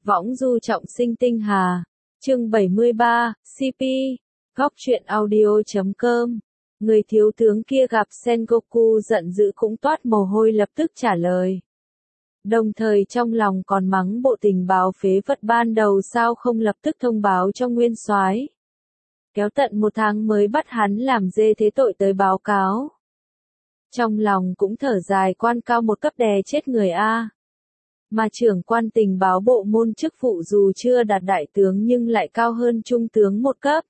Võng du trọng sinh tinh hà. Chương 73, CP. Góc truyện audio.com. Người thiếu tướng kia gặp Sengoku giận dữ cũng toát mồ hôi lập tức trả lời. Đồng thời trong lòng còn mắng bộ tình báo phế vật ban đầu sao không lập tức thông báo cho nguyên soái. Kéo tận 1 tháng mới bắt hắn làm dê thế tội tới báo cáo. Trong lòng cũng thở dài quan cao một cấp đè chết người A. Mà trưởng quan tình báo bộ môn chức vụ dù chưa đạt đại tướng nhưng lại cao hơn trung tướng 1 cấp.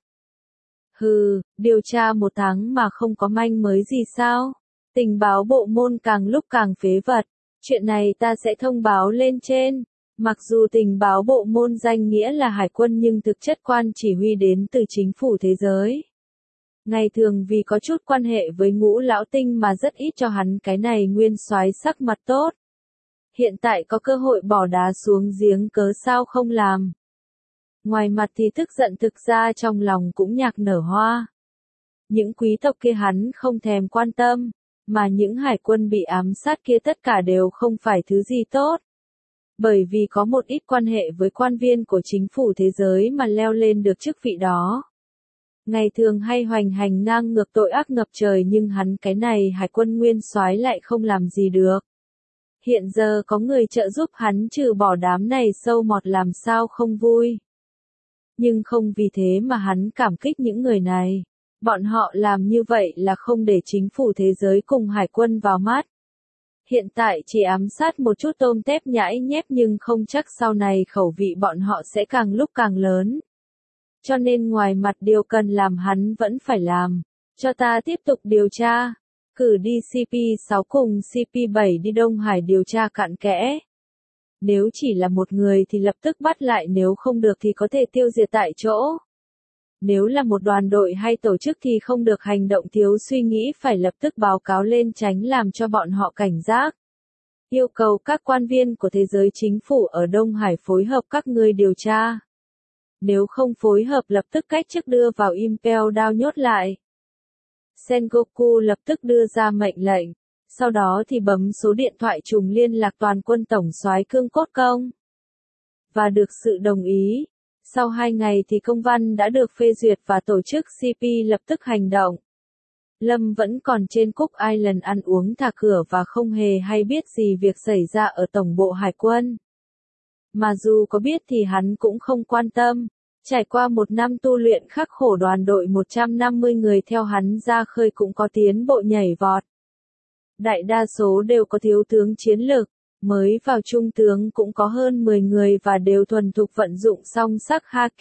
Hừ, điều tra 1 tháng mà không có manh mới gì sao? Tình báo bộ môn càng lúc càng phế vật. Chuyện này ta sẽ thông báo lên trên. Mặc dù tình báo bộ môn danh nghĩa là hải quân nhưng thực chất quan chỉ huy đến từ chính phủ thế giới. Ngày thường vì có chút quan hệ với Ngũ lão tinh mà rất ít cho hắn cái này nguyên soái sắc mặt tốt. Hiện tại có cơ hội bỏ đá xuống giếng cớ sao không làm. Ngoài mặt thì tức giận thực ra trong lòng cũng nhạc nở hoa. Những quý tộc kia hắn không thèm quan tâm, mà những hải quân bị ám sát kia tất cả đều không phải thứ gì tốt. Bởi vì có một ít quan hệ với quan viên của chính phủ thế giới mà leo lên được chức vị đó. Ngày thường hay hoành hành ngang ngược tội ác ngập trời nhưng hắn cái này hải quân nguyên soái lại không làm gì được. Hiện giờ có người trợ giúp hắn trừ bỏ đám này sâu mọt làm sao không vui. Nhưng không vì thế mà hắn cảm kích những người này. Bọn họ làm như vậy là không để chính phủ thế giới cùng hải quân vào mắt. Hiện tại chỉ ám sát một chút tôm tép nhãi nhép nhưng không chắc sau này khẩu vị bọn họ sẽ càng lúc càng lớn. Cho nên ngoài mặt điều cần làm hắn vẫn phải làm. Cho ta tiếp tục điều tra. Cử đi CP6 cùng CP7 đi Đông Hải điều tra cặn kẽ. Nếu chỉ là một người thì lập tức bắt lại, nếu không được thì có thể tiêu diệt tại chỗ. Nếu là một đoàn đội hay tổ chức thì không được hành động thiếu suy nghĩ, phải lập tức báo cáo lên tránh làm cho bọn họ cảnh giác. Yêu cầu các quan viên của thế giới chính phủ ở Đông Hải phối hợp các ngươi điều tra. Nếu không phối hợp lập tức cách chức đưa vào Impel Down nhốt lại. Sengoku lập tức đưa ra mệnh lệnh, sau đó thì bấm số điện thoại trùng liên lạc toàn quân tổng soái Cương Cốt Công. Và được sự đồng ý, sau 2 ngày thì công văn đã được phê duyệt và tổ chức CP lập tức hành động. Lâm vẫn còn trên Cook Island ăn uống thả cửa và không hề hay biết gì việc xảy ra ở tổng bộ hải quân. Mà dù có biết thì hắn cũng không quan tâm. Trải qua 1 năm tu luyện khắc khổ, đoàn đội 150 người theo hắn ra khơi cũng có tiến bộ nhảy vọt. Đại đa số đều có thiếu tướng chiến lược, mới vào trung tướng cũng có hơn 10 người và đều thuần thục vận dụng song sắc haki.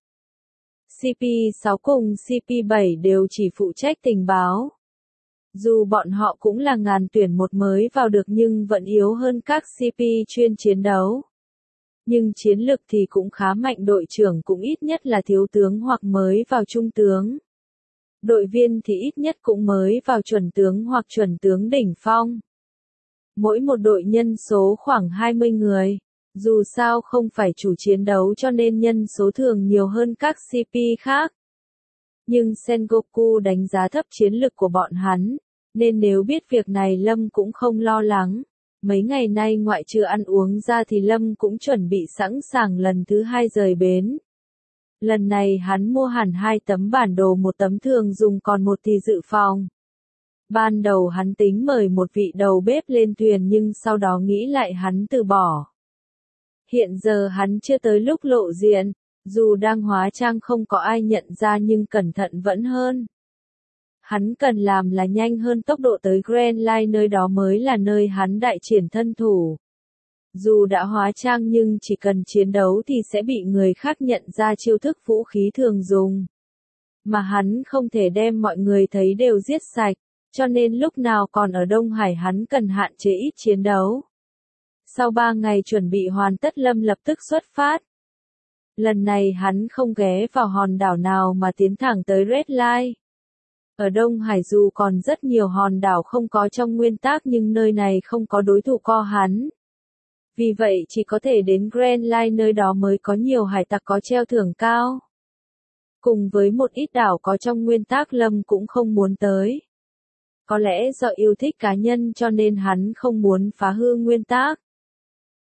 CP6 cùng CP7 đều chỉ phụ trách tình báo. Dù bọn họ cũng là ngàn tuyển một mới vào được nhưng vẫn yếu hơn các CP chuyên chiến đấu. Nhưng chiến lực thì cũng khá mạnh, đội trưởng cũng ít nhất là thiếu tướng hoặc mới vào trung tướng. Đội viên thì ít nhất cũng mới vào chuẩn tướng hoặc chuẩn tướng đỉnh phong. Mỗi một đội nhân số khoảng 20 người. Dù sao không phải chủ chiến đấu cho nên nhân số thường nhiều hơn các CP khác. Nhưng Sengoku đánh giá thấp chiến lực của bọn hắn, nên nếu biết việc này Lâm cũng không lo lắng. Mấy ngày nay ngoại trừ ăn uống ra thì Lâm cũng chuẩn bị sẵn sàng lần thứ 2 rời bến. Lần này hắn mua hẳn 2 tấm bản đồ, 1 tấm thường dùng còn 1 thì dự phòng. Ban đầu hắn tính mời một vị đầu bếp lên thuyền nhưng sau đó nghĩ lại hắn từ bỏ. Hiện giờ hắn chưa tới lúc lộ diện, dù đang hóa trang không có ai nhận ra nhưng cẩn thận vẫn hơn. Hắn cần làm là nhanh hơn tốc độ tới Grand Line, nơi đó mới là nơi hắn đại triển thân thủ. Dù đã hóa trang nhưng chỉ cần chiến đấu thì sẽ bị người khác nhận ra chiêu thức vũ khí thường dùng. Mà hắn không thể đem mọi người thấy đều giết sạch, cho nên lúc nào còn ở Đông Hải hắn cần hạn chế ít chiến đấu. Sau 3 ngày chuẩn bị hoàn tất, Lâm lập tức xuất phát. Lần này hắn không ghé vào hòn đảo nào mà tiến thẳng tới Red Line. Ở Đông Hải dù còn rất nhiều hòn đảo không có trong nguyên tắc nhưng nơi này không có đối thủ co hắn. Vì vậy chỉ có thể đến Grand Line, nơi đó mới có nhiều hải tặc có treo thưởng cao. Cùng với một ít đảo có trong nguyên tắc Lâm cũng không muốn tới. Có lẽ do yêu thích cá nhân cho nên hắn không muốn phá hư nguyên tắc.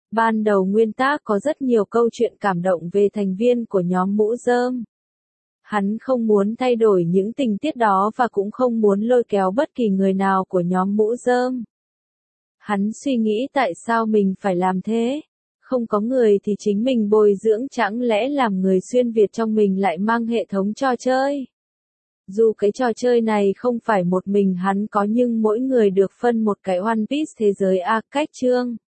Ban đầu nguyên tác có rất nhiều câu chuyện cảm động về thành viên của nhóm mũ rơm. Hắn không muốn thay đổi những tình tiết đó và cũng không muốn lôi kéo bất kỳ người nào của nhóm mũ rơm. Hắn suy nghĩ tại sao mình phải làm thế? Không có người thì chính mình bồi dưỡng, chẳng lẽ làm người xuyên Việt trong mình lại mang hệ thống trò chơi? Dù cái trò chơi này không phải một mình hắn có nhưng mỗi người được phân một cái One Piece thế giới cách chương.